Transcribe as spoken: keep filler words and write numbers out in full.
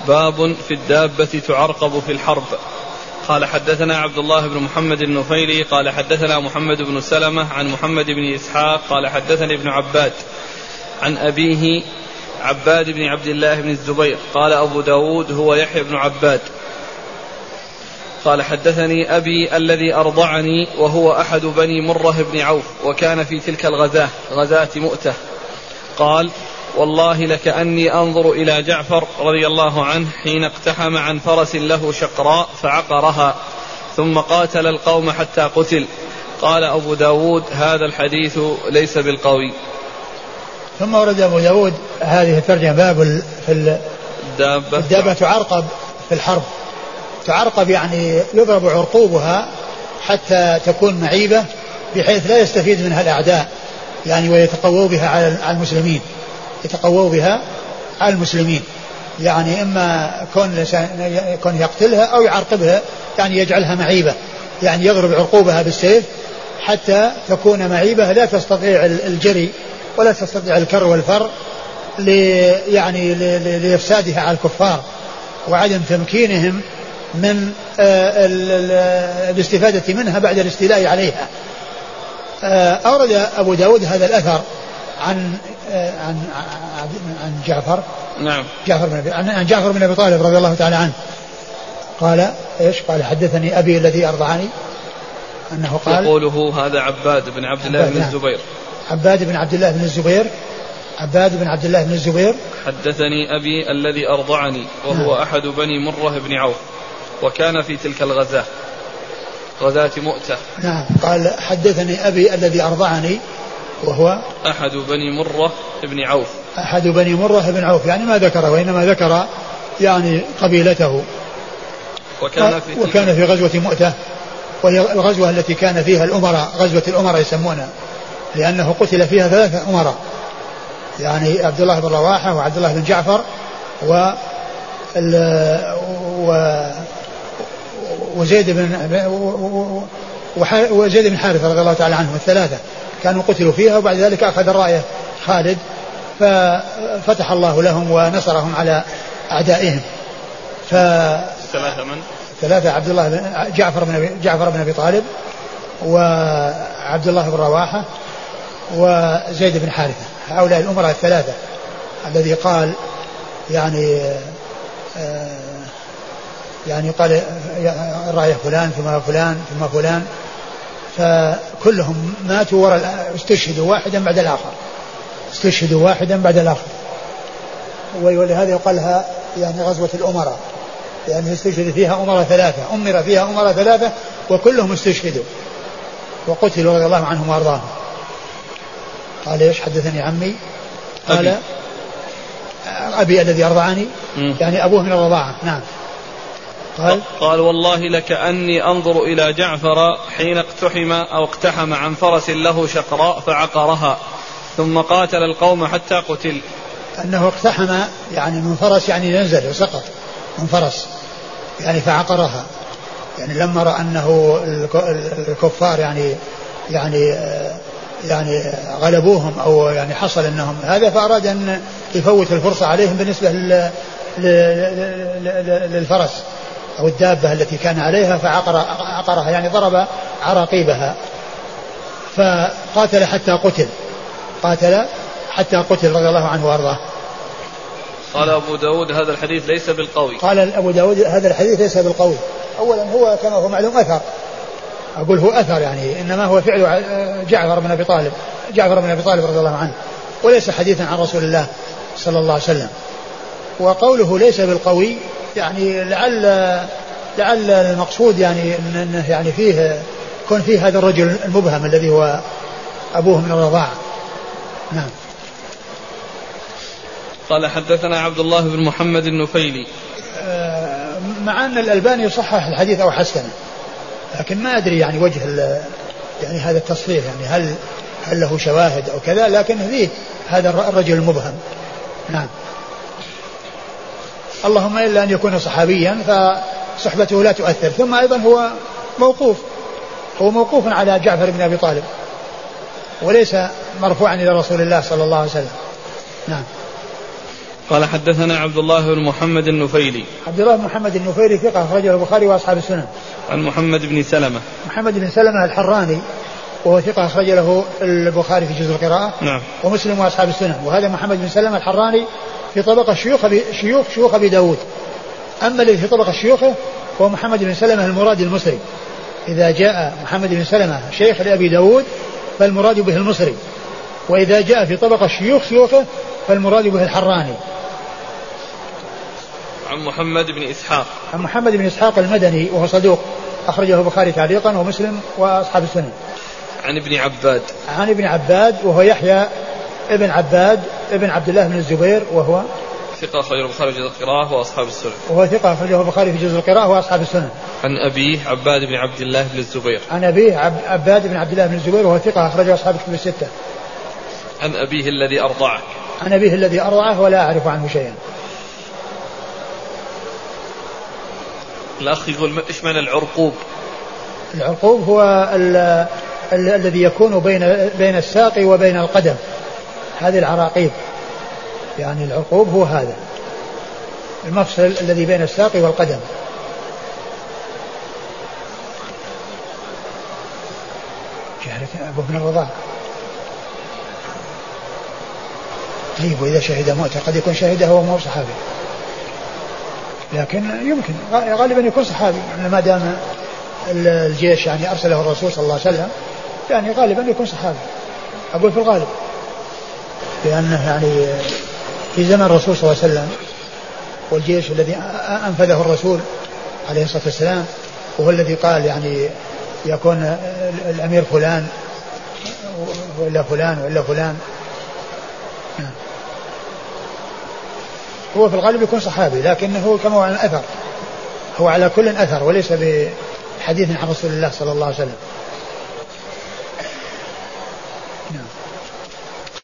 باب في الدابة تعرقب في الحرب. قال حدثنا عبد الله بن محمد النفيلي قال حدثنا محمد بن سلمة عن محمد بن إسحاق قال حدثني ابن عباد عن أبيه عباد بن عبد الله بن الزبير قال أبو داود هو يحيى بن عباد قال حدثني أبي الذي أرضعني وهو أحد بني مرة بن عوف وكان في تلك الغزاة غزاة مؤتة قال والله لكأني أنظر إلى جعفر رضي الله عنه حين اقتحم عن فرس له شقراء فعقرها ثم قاتل القوم حتى قتل. قال أبو داود هذا الحديث ليس بالقوي. ثم ورد أبو داود هذه الترجمة باب في الدابة, الدابة تعرقب في الحرب. تعرقب يعني يضرب عرقوبها حتى تكون معيبة بحيث لا يستفيد منها الأعداء يعني ويتقووا بها على المسلمين يتقووا بها على المسلمين يعني إما كون كون يقتلها أو يعرقبها يعني يجعلها معيبة يعني يضرب عرقوبها بالسيف حتى تكون معيبة لا تستطيع الجري ولا تستطيع الكر والفر لي يعني لإفسادها على الكفار وعدم تمكينهم من الاستفادة منها بعد الاستيلاء عليها. أورد أبو داود هذا الأثر عن عن عن جعفر نعم جعفر بن عن جعفر بن أبي طالب رضي الله تعالى عنه قال إيش قال حدثني أبي الذي أرضعني أنه قال يقوله هذا عباد بن عبد الله بن الزبير عباد بن عبد الله بن الزبير عباد بن عبد الله بن الزبير حدثني أبي الذي أرضعني وهو نعم. أحد بني مرة بن عوف وكان في تلك الغزاة غزاة مؤتة. نعم قال حدثني أبي الذي أرضعني وهو أحد بني مرة بن عوف أحد بني مرة بن عوف يعني ما ذكر وإنما ذكر يعني قبيلته وكان في, وكان في غزوة مؤتة وهي الغزوة التي كان فيها الأمراء غزوة الأمراء يسمونها لأنه قتل فيها ثلاثة أمراء يعني عبد الله بن رواحة وعبد الله بن جعفر و وزيد بن وزيد بن حارثة رضي الله تعالى عنهم الثلاثة كانوا قتلوا فيها وبعد ذلك أخذ الراية خالد ففتح الله لهم ونصرهم على أعدائهم. ثلاثة من؟ ثلاثة عبد الله بن جعفر بن جعفر بن أبي طالب وعبد الله بن رواحة وزيد بن حارثة هؤلاء الأمراء الثلاثة الذي قال يعني آه يعني قال الراية فلان ثم فلان ثم فلان فكلهم ماتوا وراء استشهدوا واحدا بعد الآخر استشهدوا واحدا بعد الآخر ولهذا يقال لها يعني غزوة الأمراء يعني استشهد فيها أمراء ثلاثة أمر فيها أمراء ثلاثة وكلهم استشهدوا وقتلوا رضي الله عنهم وأرضاهم. قال ايش حدثني عمي قال أبي, أبي الذي أرضعني يعني أبوه من الرضاعة. نعم قال قال والله لكأني أنظر إلى جعفر حين اقتحم أو اقتحم عن فرس له شقراء فعقرها ثم قاتل القوم حتى قتل. أنه اقتحم يعني من فرس يعني ينزل وسقط من فرس يعني فعقرها يعني لما رأى أنه الكفار يعني يعني يعني غلبوهم أو يعني حصل أنهم هذا فأراد أن يفوت الفرصة عليهم بالنسبة للفرس أو الدابة التي كان عليها فعقرها يعني ضرب عراقيبها فقاتل حتى قتل قاتل حتى قتل رضي الله عنه وأرضاه. قال أبو داود هذا الحديث ليس بالقوي. قال أبو داود هذا الحديث ليس بالقوي. أولا هو كما هو معلوم أثر أقول هو أثر يعني إنما هو فعل جعفر بن أبي طالب جعفر بن أبي طالب رضي الله عنه وليس حديثا عن رسول الله صلى الله عليه وسلم. وقوله ليس بالقوي يعني لعل لعل المقصود يعني انه يعني فيه كون فيه هذا الرجل المبهم الذي هو ابوه من الرضاعة. نعم. قال حدثنا عبد الله بن محمد النفيلي مع ان الألباني يصحح الحديث او حسنه لكن ما ادري يعني وجه يعني هذا التصحيح يعني هل هل له شواهد او كذا لكن فيه هذا الرجل المبهم. نعم. اللهم إلا أن يكون صحابيا فصحبته لا تؤثر. ثم أيضا هو موقوف هو موقوف على جعفر بن أبي طالب وليس مرفوعا إلى رسول الله صلى الله عليه وسلم. نعم. قال حدثنا عبد الله بن محمد النفيلي. عبد الله بن محمد النفيلي ثقة أخرجه البخاري وأصحاب السنن. عن محمد بن سلمة. محمد بن سلمة الحراني وهو ثقة أخرج له البخاري في جزء القراءة. نعم. ومسلم وأصحاب السنن. وهذا محمد بن سلمة الحراني في طبقة شيوخ شيوخ شيوخ أبي داود. أما الذي في طبقة شيوخه هو محمد بن سلمة المرادي المصري. إذا جاء محمد بن سلمة شيخ لأبي داود فالمراد به المصري، وإذا جاء في طبقة شيوخ شيوخه فالمراد به الحراني. عن محمد بن إسحاق. عن محمد بن إسحاق المدني وهو صدوق أخرجه البخاري تعليقا ومسلم وأصحاب السنن. عن ابن عباد. عن ابن عباد وهو يحيى ابن عباد ابن عبد الله بن الزبير وهو ثقة أخرجه البخاري في جزء القراءة وأصحاب السنن. وهو ثقة أخرجه البخاري في جزء القراءة وأصحاب السنن. عن أبيه عباد بن عبد الله بن الزبير. عن أبيه عب عباد بن عبد الله بن الزبير وهو ثقة أخرجه أصحاب الكتب الستة. عن أبيه الذي أرضعه. عن أبيه الذي أرضعه ولا أعرف عنه شيئا. الأخ يقول إيش معنى العرقوب؟ العرقوب هو ال ال الذي يكون بين بين الساق وبين القدم، هذه العراقيب، يعني العرقوب هو هذا المفصل الذي بين الساق والقدم. شهرة أبو بن الرضاع. طيب وإذا شهد موته قد يكون شهده هو مو صحابي، لكن يمكن غالبا يكون صحابي ما دام الجيش يعني أرسله الرسول صلى الله عليه وسلم، يعني غالبا يكون صحابي، أقول في الغالب، لأنه يعني في زمن الرسول صلى الله عليه وسلم والجيش الذي أنفذه الرسول عليه الصلاة والسلام وهو الذي قال يعني يكون الأمير فلان وإلا فلان وإلا فلان، هو في الغالب يكون صحابي، لكنه كما هو عن أثر، هو على كل أثر وليس بحديث عن رسول الله صلى الله عليه وسلم. نعم.